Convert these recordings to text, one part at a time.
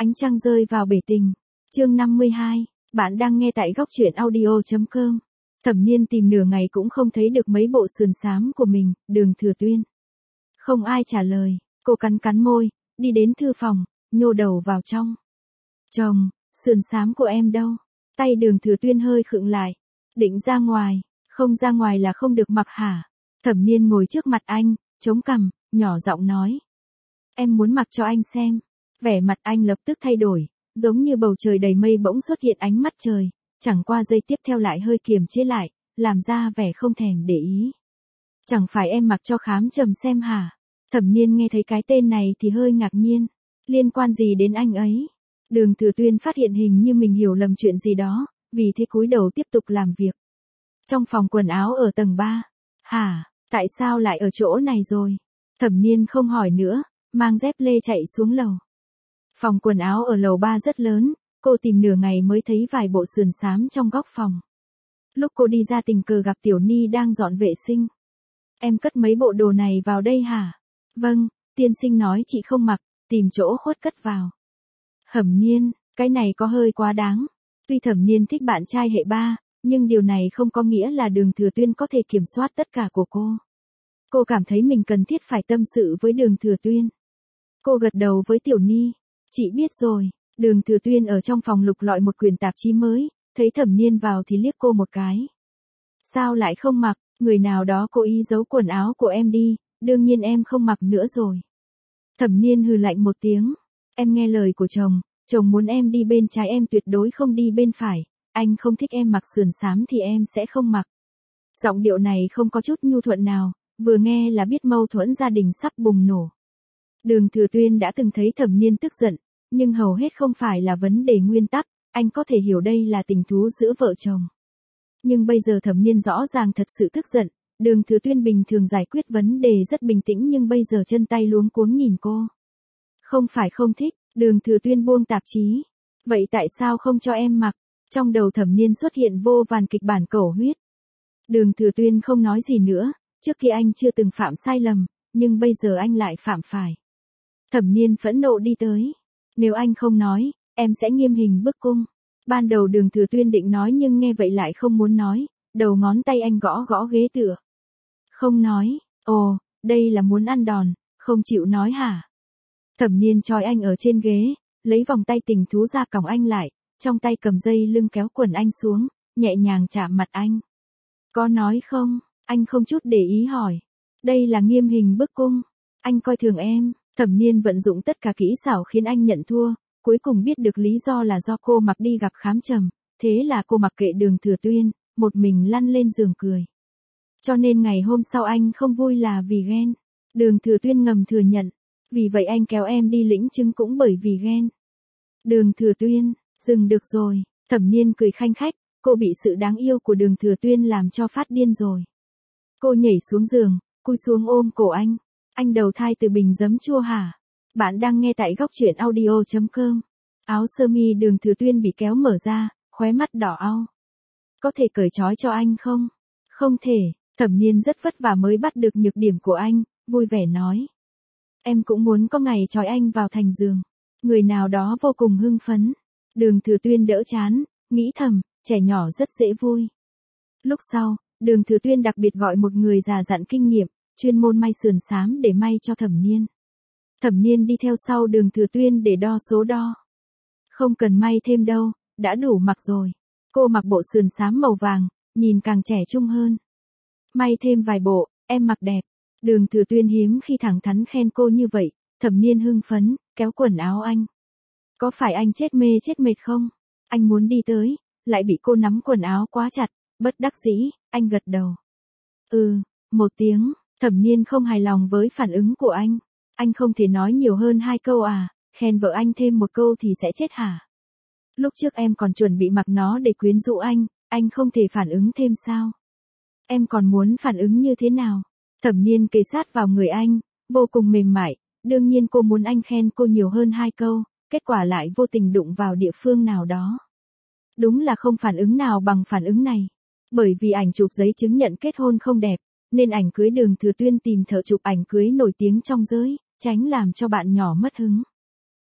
Ánh trăng rơi vào bể tình. Chương 52, bạn đang nghe tại góc truyện audio.com. Thẩm Niên tìm nửa ngày cũng không thấy được mấy bộ sườn xám của mình, Đường Thừa Tuyên. Không ai trả lời, cô cắn cắn môi, đi đến thư phòng, nhô đầu vào trong. Chồng, sườn xám của em đâu? Tay Đường Thừa Tuyên hơi khựng lại. Định ra ngoài, không ra ngoài là không được mặc hả? Thẩm Niên ngồi trước mặt anh, chống cằm, nhỏ giọng nói. Em muốn mặc cho anh xem. Vẻ mặt anh lập tức thay đổi, giống như bầu trời đầy mây bỗng xuất hiện ánh mắt trời, chẳng qua giây tiếp theo lại hơi kiềm chế lại, làm ra vẻ không thèm để ý. Chẳng phải em mặc cho Khám Trầm xem hả? Thẩm Niên nghe thấy cái tên này thì hơi ngạc nhiên, liên quan gì đến anh ấy? Đường Thừa Tuyên phát hiện hình như mình hiểu lầm chuyện gì đó, vì thế cúi đầu tiếp tục làm việc. Trong phòng quần áo ở tầng 3. Hả, tại sao lại ở chỗ này rồi? Thẩm Niên không hỏi nữa, mang dép lê chạy xuống lầu. Phòng quần áo ở lầu 3 rất lớn, cô tìm nửa ngày mới thấy vài bộ sườn xám trong góc phòng. Lúc cô đi ra tình cờ gặp Tiểu Ni đang dọn vệ sinh. Em cất mấy bộ đồ này vào đây hả? Vâng, tiên sinh nói chị không mặc, tìm chỗ khuất cất vào. Thẩm Niên, cái này có hơi quá đáng. Tuy Thẩm Niên thích bạn trai hệ 3, nhưng điều này không có nghĩa là Đường Thừa Tuyên có thể kiểm soát tất cả của cô. Cô cảm thấy mình cần thiết phải tâm sự với Đường Thừa Tuyên. Cô gật đầu với Tiểu Ni. Chị biết rồi. Đường Thừa Tuyên ở trong phòng lục lọi một quyển tạp chí mới, thấy Thẩm Niên vào thì liếc cô một cái. Sao lại không mặc, người nào đó cố ý giấu quần áo của em đi, đương nhiên em không mặc nữa rồi. Thẩm Niên hừ lạnh một tiếng. Em nghe lời của chồng, chồng muốn em đi bên trái em tuyệt đối không đi bên phải, anh không thích em mặc sườn xám thì em sẽ không mặc. Giọng điệu này không có chút nhu thuận nào, vừa nghe là biết mâu thuẫn gia đình sắp bùng nổ. Đường Thừa Tuyên đã từng thấy Thẩm Niên tức giận, nhưng hầu hết không phải là vấn đề nguyên tắc, anh có thể hiểu đây là tình thú giữa vợ chồng. Nhưng bây giờ Thẩm Niên rõ ràng thật sự tức giận, Đường Thừa Tuyên bình thường giải quyết vấn đề rất bình tĩnh nhưng bây giờ chân tay luống cuống nhìn cô. Không phải không thích, Đường Thừa Tuyên buông tạp chí. Vậy tại sao không cho em mặc? Trong đầu Thẩm Niên xuất hiện vô vàn kịch bản cầu huyết. Đường Thừa Tuyên không nói gì nữa, trước kia anh chưa từng phạm sai lầm, nhưng bây giờ anh lại phạm phải. Thẩm Niên phẫn nộ đi tới. Nếu anh không nói, em sẽ nghiêm hình bức cung. Ban đầu Đường Thừa Tuyên định nói nhưng nghe vậy lại không muốn nói, đầu ngón tay anh gõ gõ ghế tựa. Không nói, ồ, đây là muốn ăn đòn, không chịu nói hả? Thẩm Niên trói anh ở trên ghế, lấy vòng tay tình thú ra còng anh lại, trong tay cầm dây lưng kéo quần anh xuống, nhẹ nhàng chạm mặt anh. Có nói không? Anh không chút để ý hỏi. Đây là nghiêm hình bức cung. Anh coi thường em. Thẩm Niên vận dụng tất cả kỹ xảo khiến anh nhận thua, cuối cùng biết được lý do là do cô mặc đi gặp Khám Trầm, thế là cô mặc kệ Đường Thừa Tuyên, một mình lăn lên giường cười. Cho nên ngày hôm sau anh không vui là vì ghen. Đường Thừa Tuyên ngầm thừa nhận, vì vậy anh kéo em đi lĩnh chứng cũng bởi vì ghen. Đường Thừa Tuyên, dừng được rồi. Thẩm Niên cười khanh khách, cô bị sự đáng yêu của Đường Thừa Tuyên làm cho phát điên rồi. Cô nhảy xuống giường, cúi xuống ôm cổ anh. Anh đầu thai từ bình giấm chua hả? Bạn đang nghe tại góc truyện audio.com. Áo sơ mi Đường Thừa Tuyên bị kéo mở ra, khóe mắt đỏ au. Có thể cởi trói cho anh không? Không thể. Thẩm Niên rất vất vả mới bắt được nhược điểm của anh, vui vẻ nói. Em cũng muốn có ngày trói anh vào thành giường. Người nào đó vô cùng hưng phấn. Đường Thừa Tuyên đỡ chán, nghĩ thầm, trẻ nhỏ rất dễ vui. Lúc sau, Đường Thừa Tuyên đặc biệt gọi một người già dặn kinh nghiệm, chuyên môn may sườn xám để may cho Thẩm Niên. Thẩm Niên đi theo sau Đường Thừa Tuyên để đo số đo. Không cần may thêm đâu, đã đủ mặc rồi. Cô mặc bộ sườn xám màu vàng, nhìn càng trẻ trung hơn. May thêm vài bộ, em mặc đẹp. Đường Thừa Tuyên hiếm khi thẳng thắn khen cô như vậy, Thẩm Niên hưng phấn, kéo quần áo anh. Có phải anh chết mê chết mệt không? Anh muốn đi tới, lại bị cô nắm quần áo quá chặt, bất đắc dĩ, anh gật đầu. Một tiếng. Thẩm Niên không hài lòng với phản ứng của anh. Anh không thể nói nhiều hơn 2 câu à, khen vợ anh thêm một câu thì sẽ chết hả? Lúc trước em còn chuẩn bị mặc nó để quyến rũ anh không thể phản ứng thêm sao? Em còn muốn phản ứng như thế nào? Thẩm Niên kề sát vào người anh, vô cùng mềm mại, đương nhiên cô muốn anh khen cô nhiều hơn 2 câu, kết quả lại vô tình đụng vào địa phương nào đó. Đúng là không phản ứng nào bằng phản ứng này. Bởi vì ảnh chụp giấy chứng nhận kết hôn không đẹp, nên ảnh cưới Đường Thừa Tuyên tìm thợ chụp ảnh cưới nổi tiếng trong giới, tránh làm cho bạn nhỏ mất hứng.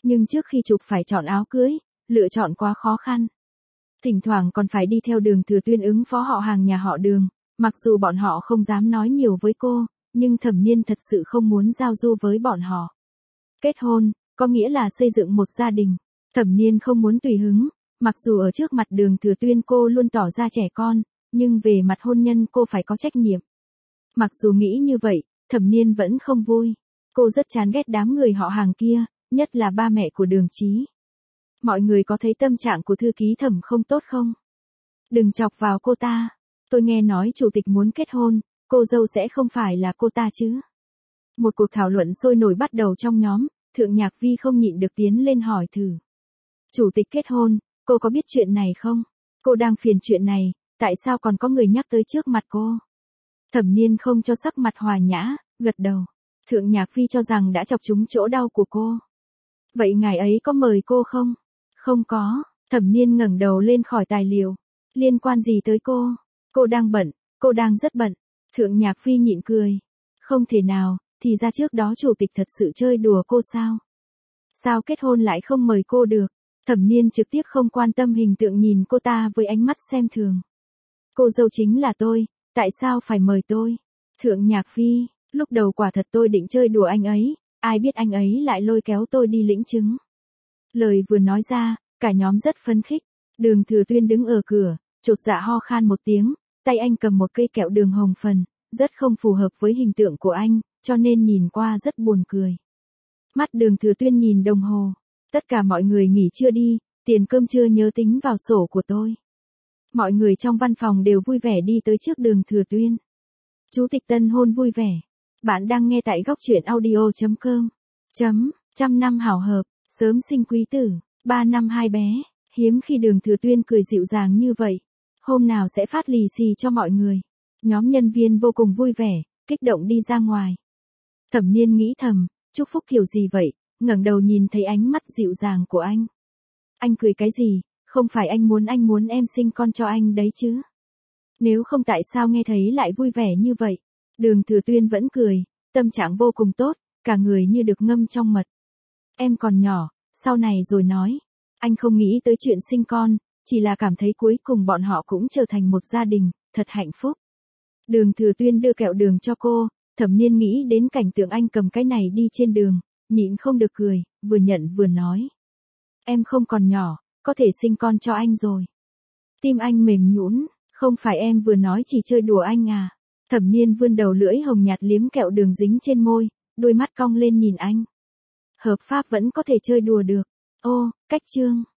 Nhưng trước khi chụp phải chọn áo cưới, lựa chọn quá khó khăn. Thỉnh thoảng còn phải đi theo Đường Thừa Tuyên ứng phó họ hàng nhà họ Đường, mặc dù bọn họ không dám nói nhiều với cô, nhưng Thẩm Niên thật sự không muốn giao du với bọn họ. Kết hôn, có nghĩa là xây dựng một gia đình. Thẩm Niên không muốn tùy hứng, mặc dù ở trước mặt Đường Thừa Tuyên cô luôn tỏ ra trẻ con, nhưng về mặt hôn nhân cô phải có trách nhiệm. Mặc dù nghĩ như vậy, Thẩm Niên vẫn không vui. Cô rất chán ghét đám người họ hàng kia, nhất là ba mẹ của Đường Chí. Mọi người có thấy tâm trạng của thư ký Thẩm không tốt không? Đừng chọc vào cô ta. Tôi nghe nói chủ tịch muốn kết hôn, cô dâu sẽ không phải là cô ta chứ? Một cuộc thảo luận sôi nổi bắt đầu trong nhóm, Thượng Nhạc Vi không nhịn được tiến lên hỏi thử. Chủ tịch kết hôn, cô có biết chuyện này không? Cô đang phiền chuyện này, tại sao còn có người nhắc tới trước mặt cô? Thẩm Niên không cho sắc mặt hòa nhã, gật đầu. Thượng Nhạc Vi cho rằng đã chọc trúng chỗ đau của cô. Vậy ngài ấy có mời cô không? Không có. Thẩm Niên ngẩng đầu lên khỏi tài liệu. Liên quan gì tới cô? Cô đang bận, cô đang rất bận. Thượng Nhạc Vi nhịn cười. Không thể nào, thì ra trước đó chủ tịch thật sự chơi đùa cô sao? Sao kết hôn lại không mời cô được? Thẩm Niên trực tiếp không quan tâm hình tượng nhìn cô ta với ánh mắt xem thường. Cô dâu chính là tôi, tại sao phải mời tôi? Thượng Nhạc Vi, lúc đầu quả thật tôi định chơi đùa anh ấy, ai biết anh ấy lại lôi kéo tôi đi lĩnh chứng. Lời vừa nói ra, cả nhóm rất phấn khích. Đường Thừa Tuyên đứng ở cửa, chột dạ ho khan một tiếng, tay anh cầm một cây kẹo đường hồng phần, rất không phù hợp với hình tượng của anh, cho nên nhìn qua rất buồn cười. Mắt Đường Thừa Tuyên nhìn đồng hồ. Tất cả mọi người nghỉ trưa đi, tiền cơm trưa nhớ tính vào sổ của tôi. Mọi người trong văn phòng đều vui vẻ đi tới trước Đường Thừa Tuyên. Chú tịch tân hôn vui vẻ. Bạn đang nghe tại góc truyện audio.com. Trăm năm hảo hợp, sớm sinh quý tử, 3 năm 2 bé. Hiếm khi Đường Thừa Tuyên cười dịu dàng như vậy. Hôm nào sẽ phát lì xì cho mọi người. Nhóm nhân viên vô cùng vui vẻ, kích động đi ra ngoài. Thẩm Niên nghĩ thầm, chúc phúc kiểu gì vậy, ngẩng đầu nhìn thấy ánh mắt dịu dàng của anh. Anh cười cái gì, không phải anh muốn em sinh con cho anh đấy chứ. Nếu không tại sao nghe thấy lại vui vẻ như vậy. Đường Thừa Tuyên vẫn cười, tâm trạng vô cùng tốt, cả người như được ngâm trong mật. Em còn nhỏ, sau này rồi nói. Anh không nghĩ tới chuyện sinh con, chỉ là cảm thấy cuối cùng bọn họ cũng trở thành một gia đình, thật hạnh phúc. Đường Thừa Tuyên đưa kẹo đường cho cô, Thẩm Niên nghĩ đến cảnh tượng anh cầm cái này đi trên đường, nhịn không được cười, vừa nhận vừa nói. Em không còn nhỏ, có thể sinh con cho anh rồi. Tim anh mềm nhũn, không phải em vừa nói chỉ chơi đùa anh à. Thẩm Niên vươn đầu lưỡi hồng nhạt liếm kẹo đường dính trên môi, đôi mắt cong lên nhìn anh. Hợp pháp vẫn có thể chơi đùa được. Ô, cách chương.